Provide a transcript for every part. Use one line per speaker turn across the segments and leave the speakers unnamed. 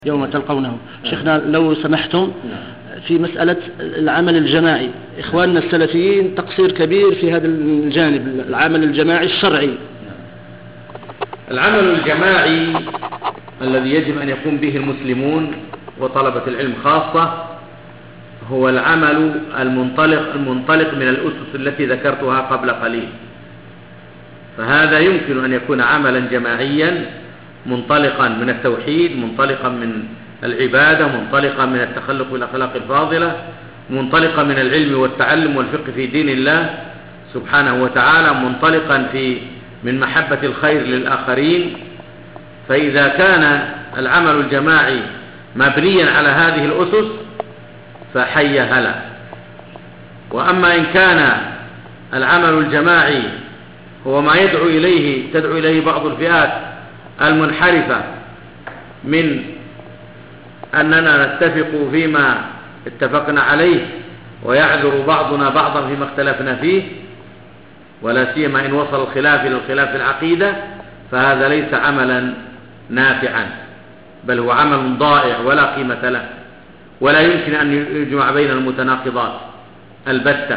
يوم تلقونه. شيخنا لو سمحتم في مسألة العمل الجماعي، إخواننا السلفيين تقصير كبير في هذا الجانب، العمل الجماعي الشرعي.
العمل الجماعي الذي يجب أن يقوم به المسلمون وطلبة العلم خاصة هو العمل المنطلق من الأسس التي ذكرتها قبل قليل. فهذا يمكن أن يكون عملا جماعيا منطلقا من التوحيد، منطلقا من العبادة، منطلقا من التخلق بالأخلاق الفاضلة، منطلقا من العلم والتعلم والفقه في دين الله سبحانه وتعالى، منطلقا من محبة الخير للآخرين. فإذا كان العمل الجماعي مبنيا على هذه الأسس فحي هلا. وأما إن كان العمل الجماعي هو ما تدعو إليه بعض الفئات المنحرفة من أننا نتفق فيما اتفقنا عليه ويعذر بعضنا بعضا فيما اختلفنا فيه، ولا سيما إن وصل الخلاف إلى الخلاف العقيدة، فهذا ليس عملا نافعا، بل هو عمل ضائع ولا قيمة له، ولا يمكن أن يجمع بين المتناقضات البتة.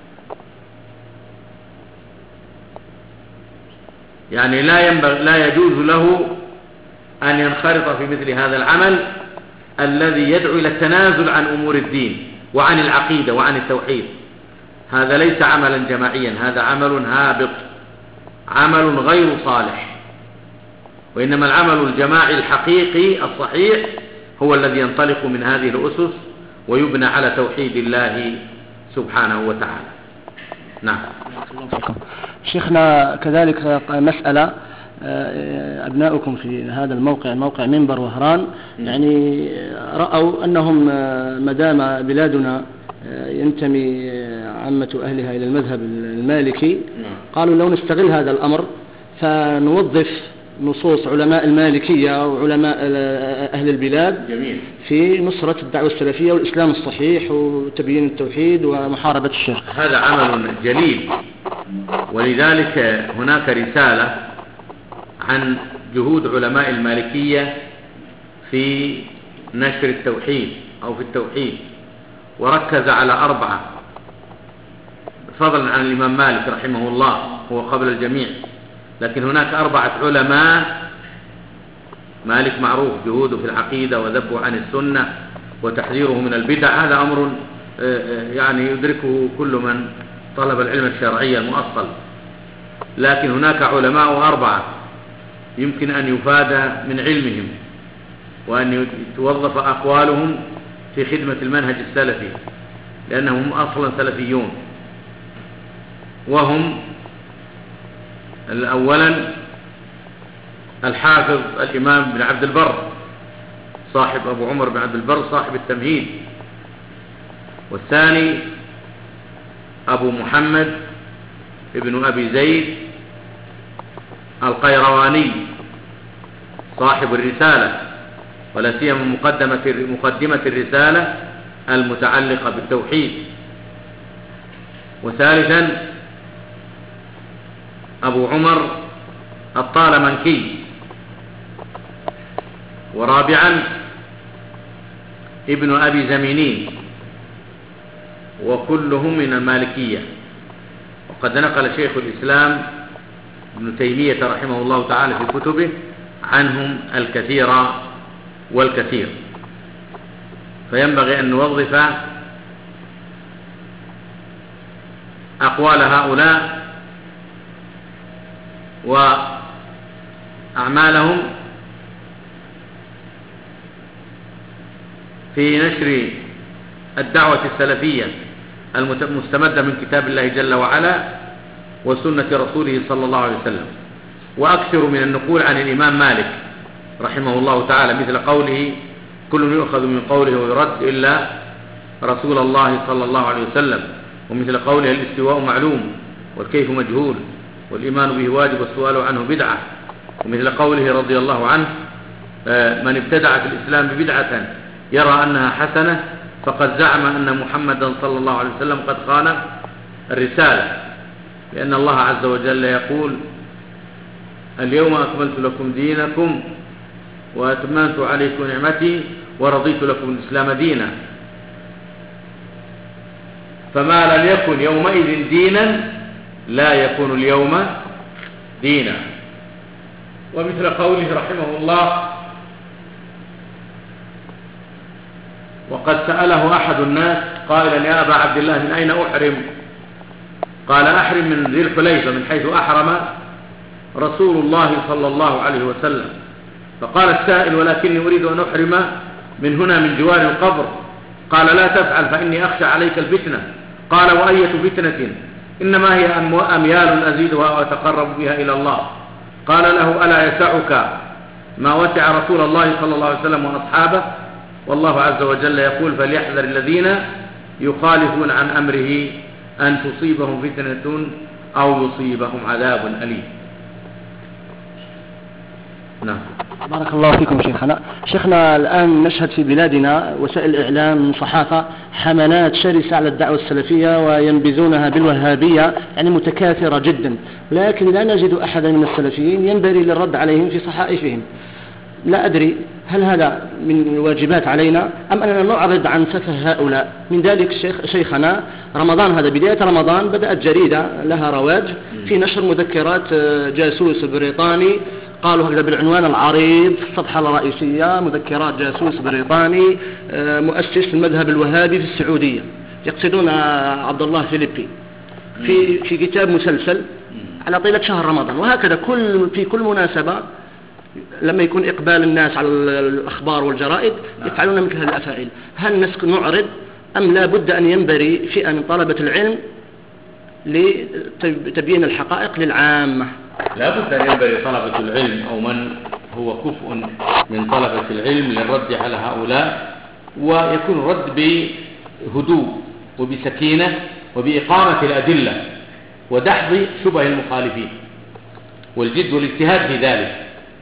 يعني لا يجوز له أن ينخرط في مثل هذا العمل الذي يدعو إلى التنازل عن أمور الدين وعن العقيدة وعن التوحيد. هذا ليس عملا جماعيا، هذا عمل هابط، عمل غير صالح. وإنما العمل الجماعي الحقيقي الصحيح هو الذي ينطلق من هذه الأسس ويبنى على توحيد الله سبحانه وتعالى. نعم.
شيخنا كذلك مسألة، أبناؤكم في هذا الموقع، موقع منبر وهران، يعني رأوا أنهم مدام بلادنا ينتمي عامة أهلها إلى المذهب المالكي، قالوا لو نستغل هذا الأمر فنوظف نصوص علماء المالكية وعلماء أهل البلاد في نصرة الدعوة السلفية والإسلام الصحيح وتبيين التوحيد ومحاربة الشرك.
هذا عمل جليل، ولذلك هناك رسالة عن جهود علماء المالكية في نشر التوحيد أو في التوحيد، وركز على 4 فضلا عن الإمام مالك رحمه الله، هو قبل الجميع، لكن هناك 4 علماء. مالك معروف جهوده في العقيدة وذبه عن السنة وتحذيره من البدع، هذا أمر يعني يدركه كل من طلب العلم الشرعي المؤصل. لكن هناك علماء 4 يمكن أن يفاد من علمهم وأن توظف أقوالهم في خدمة المنهج السلفي، لأنهم أصلا سلفيون. وهم أولا الحافظ الإمام بن عبد البر صاحب أبو عمر بن عبد البر صاحب التمهيد، والثاني أبو محمد ابن أبي زيد القيرواني صاحب الرسالة، ولا سيما مقدمة الرسالة المتعلقة بالتوحيد. وثالثا أبو عمر الطالمنكي. ورابعا ابن أبي زمينين، وكلهم من المالكية. وقد نقل شيخ الإسلام ابن تيمية رحمه الله تعالى في كتبه عنهم الكثير والكثير. فينبغي أن نوظف أقوال هؤلاء وأعمالهم في نشر الدعوة السلفية المستمدة من كتاب الله جل وعلا وسنة رسوله صلى الله عليه وسلم. وأكثر من النقول عن الإمام مالك رحمه الله تعالى، مثل قوله كل يؤخذ من قوله ويرد إلا رسول الله صلى الله عليه وسلم، ومثل قوله الاستواء معلوم والكيف مجهول والإيمان به واجب والسؤال عنه بدعة، ومثل قوله رضي الله عنه من ابتدع في الإسلام ببدعة يرى أنها حسنة فقد زعم أن محمدا صلى الله عليه وسلم قد خان الرسالة، لأن الله عز وجل يقول اليوم أكملت لكم دينكم وأتممت عليكم نعمتي ورضيت لكم الإسلام دينا. فما لم يكن يومئذ دينا لا يكون اليوم دينا. ومثل قوله رحمه الله: وقد سأله أحد الناس قائلا: يا أبا عبد الله من أين أحرم؟ قال: أحرم من ذي الحليفة، من حيث أحرم رسول الله صلى الله عليه وسلم. فقال السائل: ولكني أريد أن أحرم من هنا من جوار القبر. قال: لا تفعل فإني أخشى عليك الفتنة. قال: وأية فتنة؟ إنما هي أميال أزيدها وأتقرب بها إلى الله. قال له: ألا يسعك ما وسع رسول الله صلى الله عليه وسلم وأصحابه؟ والله عز وجل يقول: فليحذر الذين يخالفون عن أمره أن تصيبهم فتنة أو يصيبهم عذاب أليم. نعم.
بارك الله فيكم شيخنا. شيخنا، الآن نشهد في بلادنا وسائل الإعلام صحافة حملات شرسة على الدعوة السلفية وينبذونها بالوهابية، يعني متكاثرة جدا، لكن لا نجد أحدا من السلفيين ينبغي للرد عليهم في صحائفهم. لا أدري هل هذا من الواجبات علينا أم أننا نعرض عن سفه هؤلاء. من ذلك شيخنا، رمضان هذا بداية رمضان بدأت جريدة لها رواج في نشر مذكرات جاسوس بريطاني، قالوا هكذا بالعنوان العريض في الصفحة الرئيسية: مذكرات جاسوس بريطاني مؤسس المذهب الوهابي في السعودية. يقصدون عبد الله فيليبي في كتاب مسلسل على طيلة شهر رمضان. وهكذا في كل مناسبة لما يكون إقبال الناس على الأخبار والجرائد يفعلون مثل هذه الأفاعيل. هل نعرض أم لا بد أن ينبري فئة من طلبة العلم لتبيين الحقائق للعامة؟
لا بد أن ينبغي طلبة العلم أو من هو كفء من طلبة العلم للرد على هؤلاء، ويكون الرد بهدوء وبسكينة وبإقامة الأدلة ودحض شبه المخالفين والجد والاجتهاد في ذلك،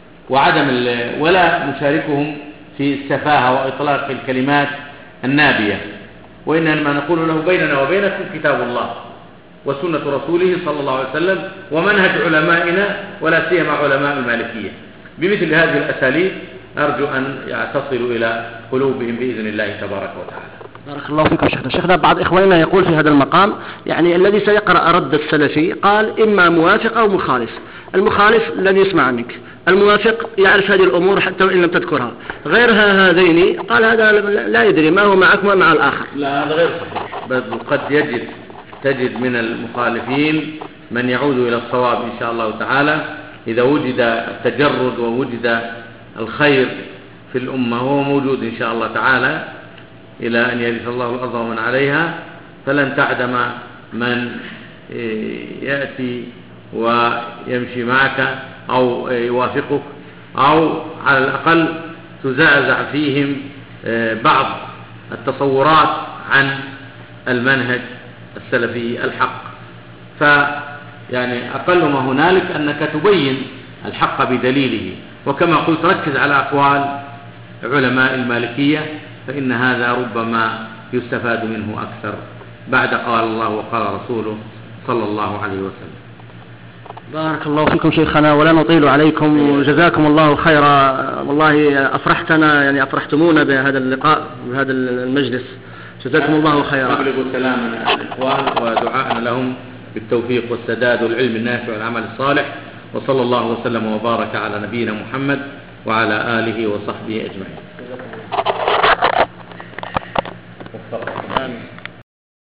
ولا نشاركهم في السفاهة وإطلاق الكلمات النابية. وإنما نقول له: بيننا وبينكم كتاب الله وسنة رسوله صلى الله عليه وسلم ومنهج علمائنا ولا سيما علماء المالكية. بمثل هذه الأساليب أرجو أن يتصلوا إلى قلوبهم بإذن الله تبارك وتعالى.
بارك الله فيكم شيخنا. شيخنا، بعض إخواننا يقول في هذا المقام يعني الذي سيقرأ رد السلفي قال إما موافق أو مخالف. المخالف لن يسمع منك، الموافق يعرف هذه الأمور حتى وإن لم تذكرها. غيرها هذين قال هذا لا يدري ما هو معك ومع الآخر.
لا، هذا غير صحيح، بل قد تجد من المخالفين من يعود إلى الصواب إن شاء الله تعالى إذا وجد التجرد ووجد الخير في الأمة، وهو موجود إن شاء الله تعالى إلى أن يرث الله الأرض ومن عليها. فلن تعدم من يأتي ويمشي معك أو يوافقك، أو على الأقل تزعزع فيهم بعض التصورات عن المنهج السلفي الحق. فيعني أقل ما هنالك أنك تبين الحق بدليله، وكما قلت ركز على أقوال علماء المالكية، فإن هذا ربما يستفاد منه أكثر بعد قال الله وقال رسوله صلى الله عليه وسلم.
بارك الله فيكم شيخنا، ولا نطيل عليكم، جزاكم الله خيرا. والله أفرحتنا، يعني أفرحتمونا بهذا اللقاء بهذا المجلس، جزاكم الله خيرا.
نبلغ سلامنا الإخوان ودعاءنا لهم بالتوفيق والسداد والعلم النافع والعمل الصالح، وصلى الله وسلم وبارك على نبينا محمد وعلى آله وصحبه أجمعين.